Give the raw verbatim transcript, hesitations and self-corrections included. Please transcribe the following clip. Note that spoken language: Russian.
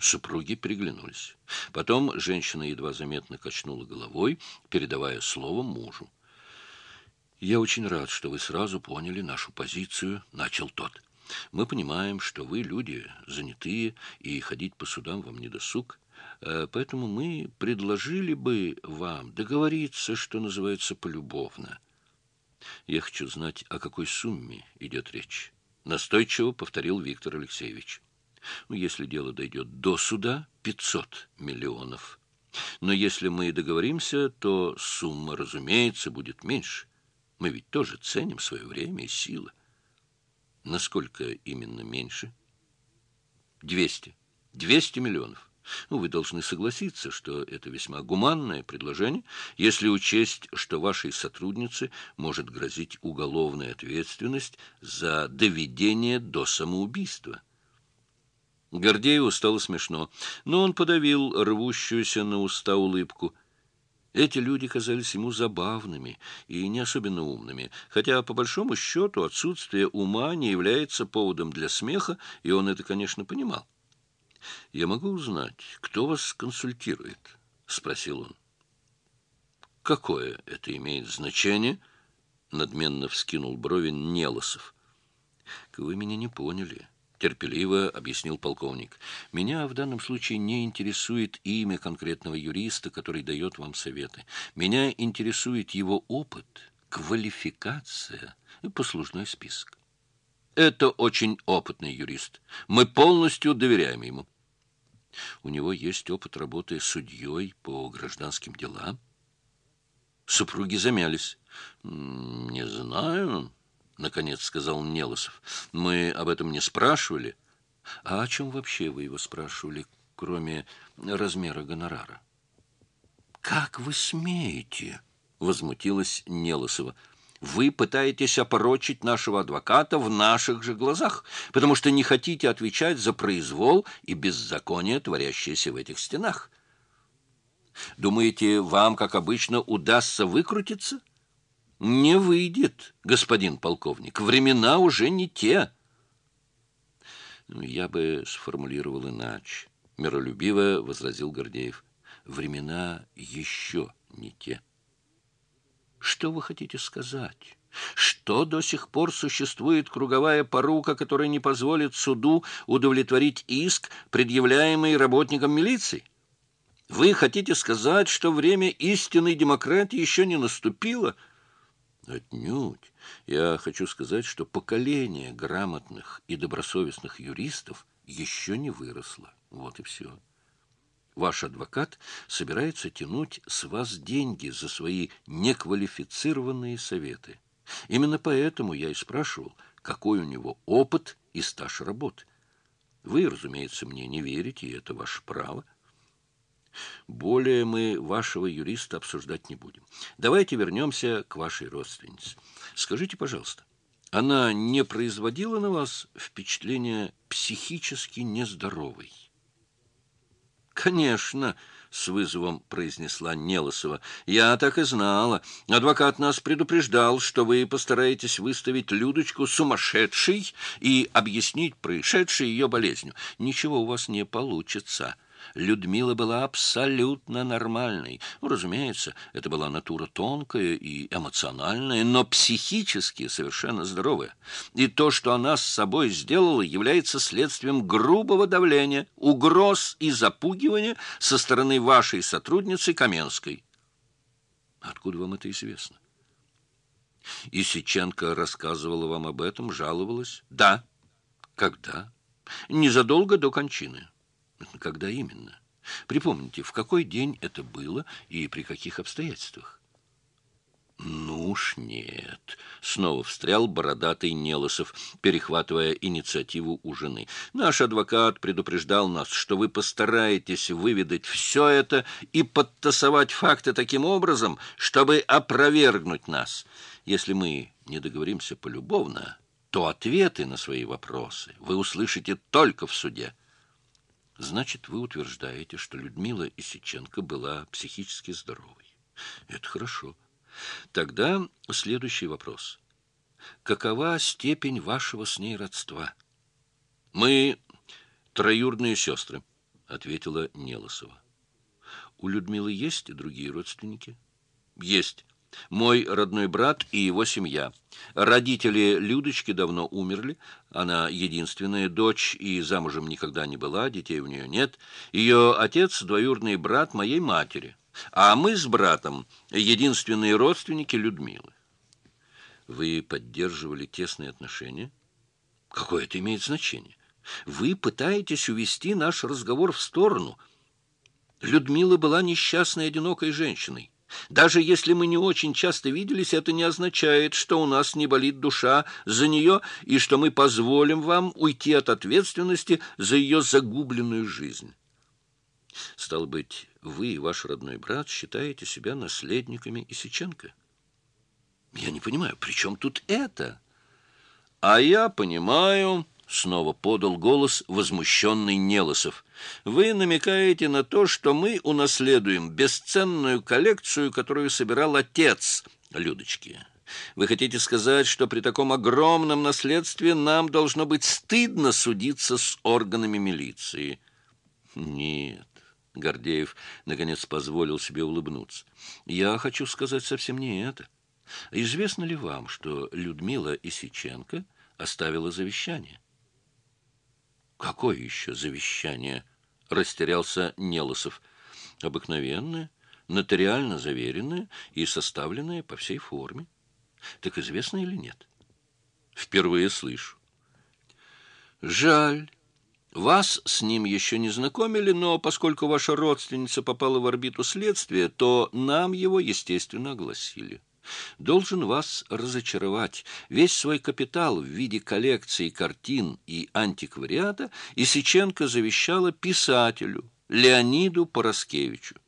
Супруги переглянулись. Потом женщина едва заметно качнула головой, передавая слово мужу. «Я очень рад, что вы сразу поняли нашу позицию», — начал тот. «Мы понимаем, что вы люди занятые, и ходить по судам вам не досуг. Э, Поэтому мы предложили бы вам договориться, что называется, полюбовно. Я хочу знать, о какой сумме идет речь», — настойчиво повторил Виктор Алексеевич. «Ну, если дело дойдет до суда, пятьсот миллионов. Но если мы договоримся, то сумма, разумеется, будет меньше. Мы ведь тоже ценим свое время и силы». «Насколько именно меньше?» «Двести. Двести миллионов. Ну, вы должны согласиться, что это весьма гуманное предложение, если учесть, что вашей сотруднице может грозить уголовная ответственность за доведение до самоубийства». Гордееву стало смешно, но он подавил рвущуюся на уста улыбку. Эти люди казались ему забавными и не особенно умными, хотя, по большому счету, отсутствие ума не является поводом для смеха, и он это, конечно, понимал. «Я могу узнать, кто вас консультирует?» — спросил он. «Какое это имеет значение?» — надменно вскинул брови Нелосов. «Вы меня не поняли», — терпеливо объяснил полковник. «Меня в данном случае не интересует имя конкретного юриста, который дает вам советы. Меня интересует его опыт, квалификация и послужной список. Это очень опытный юрист. Мы полностью доверяем ему. У него есть опыт работы судьей по гражданским делам». Супруги замялись. «Не знаю», — наконец сказал Нелосов. «Мы об этом не спрашивали». «А о чем вообще вы его спрашивали, кроме размера гонорара?» «Как вы смеете?» — возмутилась Нелосова. «Вы пытаетесь опорочить нашего адвоката в наших же глазах, потому что не хотите отвечать за произвол и беззаконие, творящееся в этих стенах. Думаете, вам, как обычно, удастся выкрутиться? Не выйдет, господин полковник. Времена уже не те». «Я бы сформулировал иначе», — миролюбиво возразил Гордеев. «Времена еще не те». «Что вы хотите сказать? Что до сих пор существует круговая порука, которая не позволит суду удовлетворить иск, предъявляемый работникам милиции? Вы хотите сказать, что время истинной демократии еще не наступило?» «Отнюдь. Я хочу сказать, что поколение грамотных и добросовестных юристов еще не выросло. Вот и все. Ваш адвокат собирается тянуть с вас деньги за свои неквалифицированные советы. Именно поэтому я и спрашивал, какой у него опыт и стаж работы. Вы, разумеется, мне не верите, и это ваше право. Более мы вашего юриста обсуждать не будем. Давайте вернемся к вашей родственнице. Скажите, пожалуйста, она не производила на вас впечатление психически нездоровой?» «Конечно», — с вызовом произнесла Нелосова. «Я так и знала. Адвокат нас предупреждал, что вы постараетесь выставить Людочку сумасшедшей и объяснить происшедшее ее болезнью. Ничего у вас не получится. Людмила была абсолютно нормальной. Ну, разумеется, это была натура тонкая и эмоциональная, но психически совершенно здоровая. И то, что она с собой сделала, является следствием грубого давления, угроз и запугивания со стороны вашей сотрудницы Каменской». «Откуда вам это известно?» «Исиченко рассказывала вам об этом, жаловалась?» «Да». «Когда?» «Незадолго до кончины». «Когда именно? Припомните, в какой день это было и при каких обстоятельствах?» «Ну уж нет», — снова встрял бородатый Нелосов, перехватывая инициативу у жены. «Наш адвокат предупреждал нас, что вы постараетесь выведать все это и подтасовать факты таким образом, чтобы опровергнуть нас. Если мы не договоримся полюбовно, то ответы на свои вопросы вы услышите только в суде». «Значит, вы утверждаете, что Людмила Исиченко была психически здоровой. Это хорошо. Тогда следующий вопрос. Какова степень вашего с ней родства?» «Мы троюродные сестры». — ответила Нелосова. У Людмилы есть и другие родственники? Есть. Мой родной брат и его семья. Родители Людочки давно умерли. Она единственная дочь и замужем никогда не была, детей у нее нет. Ее отец — двоюродный брат моей матери. А мы с братом — единственные родственники Людмилы. Вы поддерживали тесные отношения? Какое это имеет значение? Вы пытаетесь увести наш разговор в сторону. Людмила была несчастной, одинокой женщиной. Даже если мы не очень часто виделись, это не означает, что у нас не болит душа за нее и что мы позволим вам уйти от ответственности за ее загубленную жизнь. Стало быть, вы и ваш родной брат считаете себя наследниками Исиченко? Я не понимаю, при чем тут это? А я понимаю... Снова подал голос возмущенный Нелосов. Вы намекаете на то, что мы унаследуем бесценную коллекцию, которую собирал отец Людочки. Вы хотите сказать, что при таком огромном наследстве нам должно быть стыдно судиться с органами милиции? Нет, Гордеев наконец позволил себе улыбнуться. Я хочу сказать совсем не это. Известно ли вам, что Людмила Исиченко оставила завещание? «Какое еще завещание?» — растерялся Нелосов. «Обыкновенное, нотариально заверенное и составленное по всей форме. Так известно или нет?» «Впервые слышу». «Жаль. Вас с ним еще не знакомили, но поскольку ваша родственница попала в орбиту следствия, то нам его, естественно, огласили. Должен вас разочаровать. Весь свой капитал в виде коллекции картин и антиквариата Исиченко завещала писателю Леониду Пороскевичу.